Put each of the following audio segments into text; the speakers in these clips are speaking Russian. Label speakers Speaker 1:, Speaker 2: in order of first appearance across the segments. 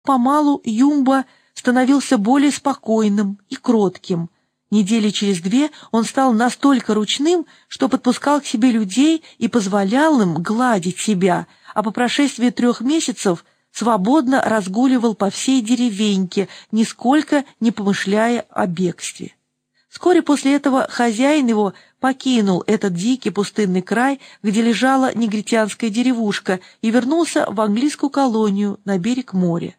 Speaker 1: Помалу Юмба становился более спокойным и кротким. Недели через 2 он стал настолько ручным, что подпускал к себе людей и позволял им гладить себя, а по прошествии 3 месяцев свободно разгуливал по всей деревеньке, нисколько не помышляя о бегстве. Вскоре после этого хозяин его покинул этот дикий пустынный край, где лежала негритянская деревушка, и вернулся в английскую колонию на берег моря.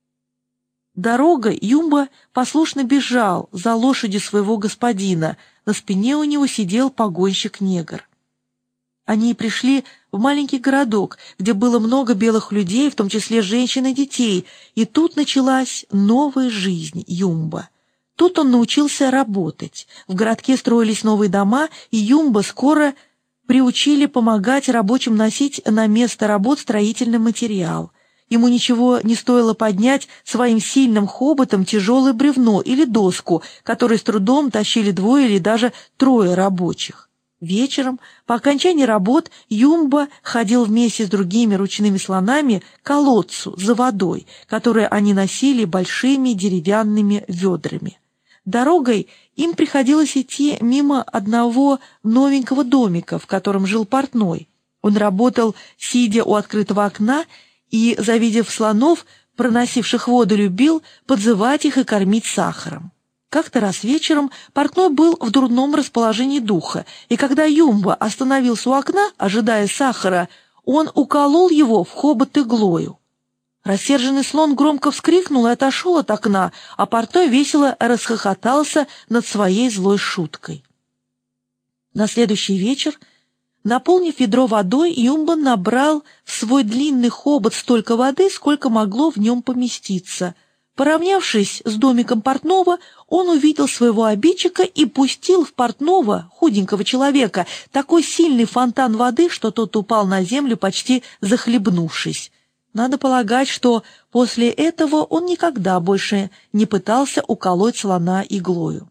Speaker 1: Дорогой Юмба послушно бежал за лошадью своего господина, на спине у него сидел погонщик-негр. Они пришли в маленький городок, где было много белых людей, в том числе женщин и детей, и тут началась новая жизнь Юмба. Тут он научился работать. В городке строились новые дома, и Юмба скоро приучили помогать рабочим носить на место работ строительный материал. Ему ничего не стоило поднять своим сильным хоботом тяжелое бревно или доску, которые с трудом тащили 2 или даже 3 рабочих. Вечером, по окончании работ, Юмба ходил вместе с другими ручными слонами к колодцу за водой, которую они носили большими деревянными ведрами. Дорогой им приходилось идти мимо одного новенького домика, в котором жил портной. Он работал, сидя у открытого окна, и, завидев слонов, проносивших воду, любил подзывать их и кормить сахаром. Как-то раз вечером портной был в дурном расположении духа, и когда Юмба остановился у окна, ожидая сахара, он уколол его в хобот иглою. Рассерженный слон громко вскрикнул и отошел от окна, а портной весело расхохотался над своей злой шуткой. На следующий вечер, наполнив ведро водой, Юмба набрал в свой длинный хобот столько воды, сколько могло в нем поместиться. Поравнявшись с домиком портного, он увидел своего обидчика и пустил в портного, худенького человека, такой сильный фонтан воды, что тот упал на землю, почти захлебнувшись. Надо полагать, что после этого он никогда больше не пытался уколоть слона иглою.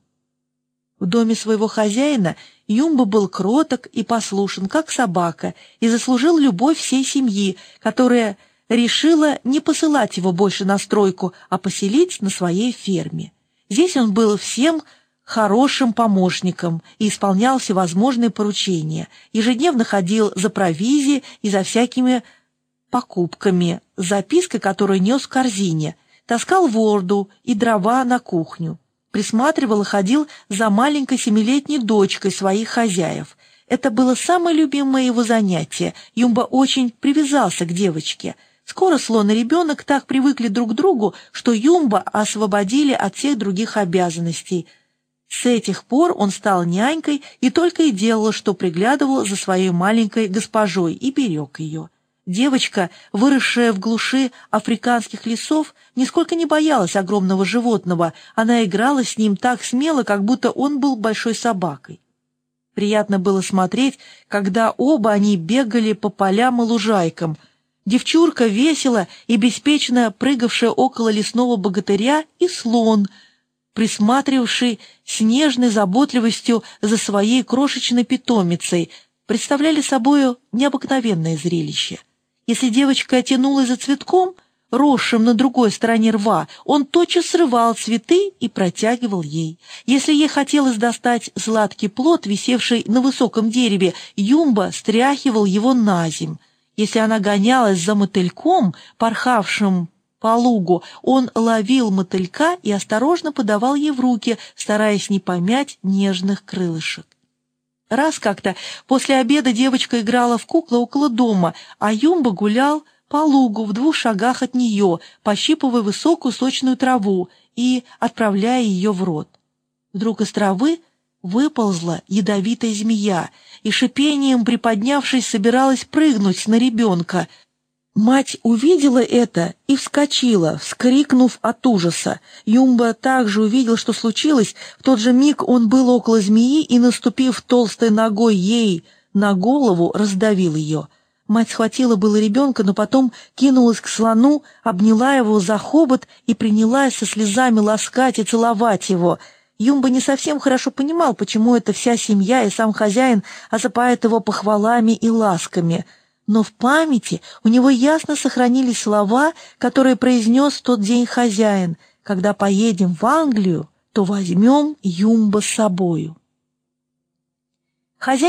Speaker 1: В доме своего хозяина Юмба был кроток и послушен, как собака, и заслужил любовь всей семьи, которая решила не посылать его больше на стройку, а поселить на своей ферме. Здесь он был всем хорошим помощником и исполнял всевозможные поручения, ежедневно ходил за провизией и за всякими покупками, с запиской, которую нес в корзине, таскал воду и дрова на кухню, присматривал и ходил за маленькой 7-летней дочкой своих хозяев. Это было самое любимое его занятие. Юмба очень привязался к девочке. Скоро слон и ребенок так привыкли друг к другу, что Юмба освободили от всех других обязанностей. С этих пор он стал нянькой и только и делал, что приглядывал за своей маленькой госпожой и берег ее. Девочка, выросшая в глуши африканских лесов, нисколько не боялась огромного животного, она играла с ним так смело, как будто он был большой собакой. Приятно было смотреть, когда оба они бегали по полям и лужайкам. Девчурка весело и беспечно прыгавшая около лесного богатыря, и слон, присматривавший с нежной заботливостью за своей крошечной питомицей, представляли собою необыкновенное зрелище. Если девочка тянулась за цветком, росшим на другой стороне рва, он тотчас срывал цветы и протягивал ей. Если ей хотелось достать сладкий плод, висевший на высоком дереве, Юмба стряхивал его на земь. Если она гонялась за мотыльком, порхавшим по лугу, он ловил мотылька и осторожно подавал ей в руки, стараясь не помять нежных крылышек. Раз как-то после обеда девочка играла в куклы около дома, а Юмба гулял по лугу в 2 шагах от нее, пощипывая высокую сочную траву и отправляя ее в рот. Вдруг из травы выползла ядовитая змея и, шипением приподнявшись, собиралась прыгнуть на ребенка. Мать увидела это и вскочила, вскрикнув от ужаса. Юмба также увидел, что случилось. В тот же миг он был около змеи и, наступив толстой ногой ей на голову, раздавил ее. Мать схватила было ребенка, но потом кинулась к слону, обняла его за хобот и принялась со слезами ласкать и целовать его. Юмба не совсем хорошо понимал, почему эта вся семья и сам хозяин осыпают его похвалами и ласками. но в памяти у него ясно сохранились слова, которые произнес в тот день хозяин: «Когда поедем в Англию, то возьмем Юмба с собою». Хозяин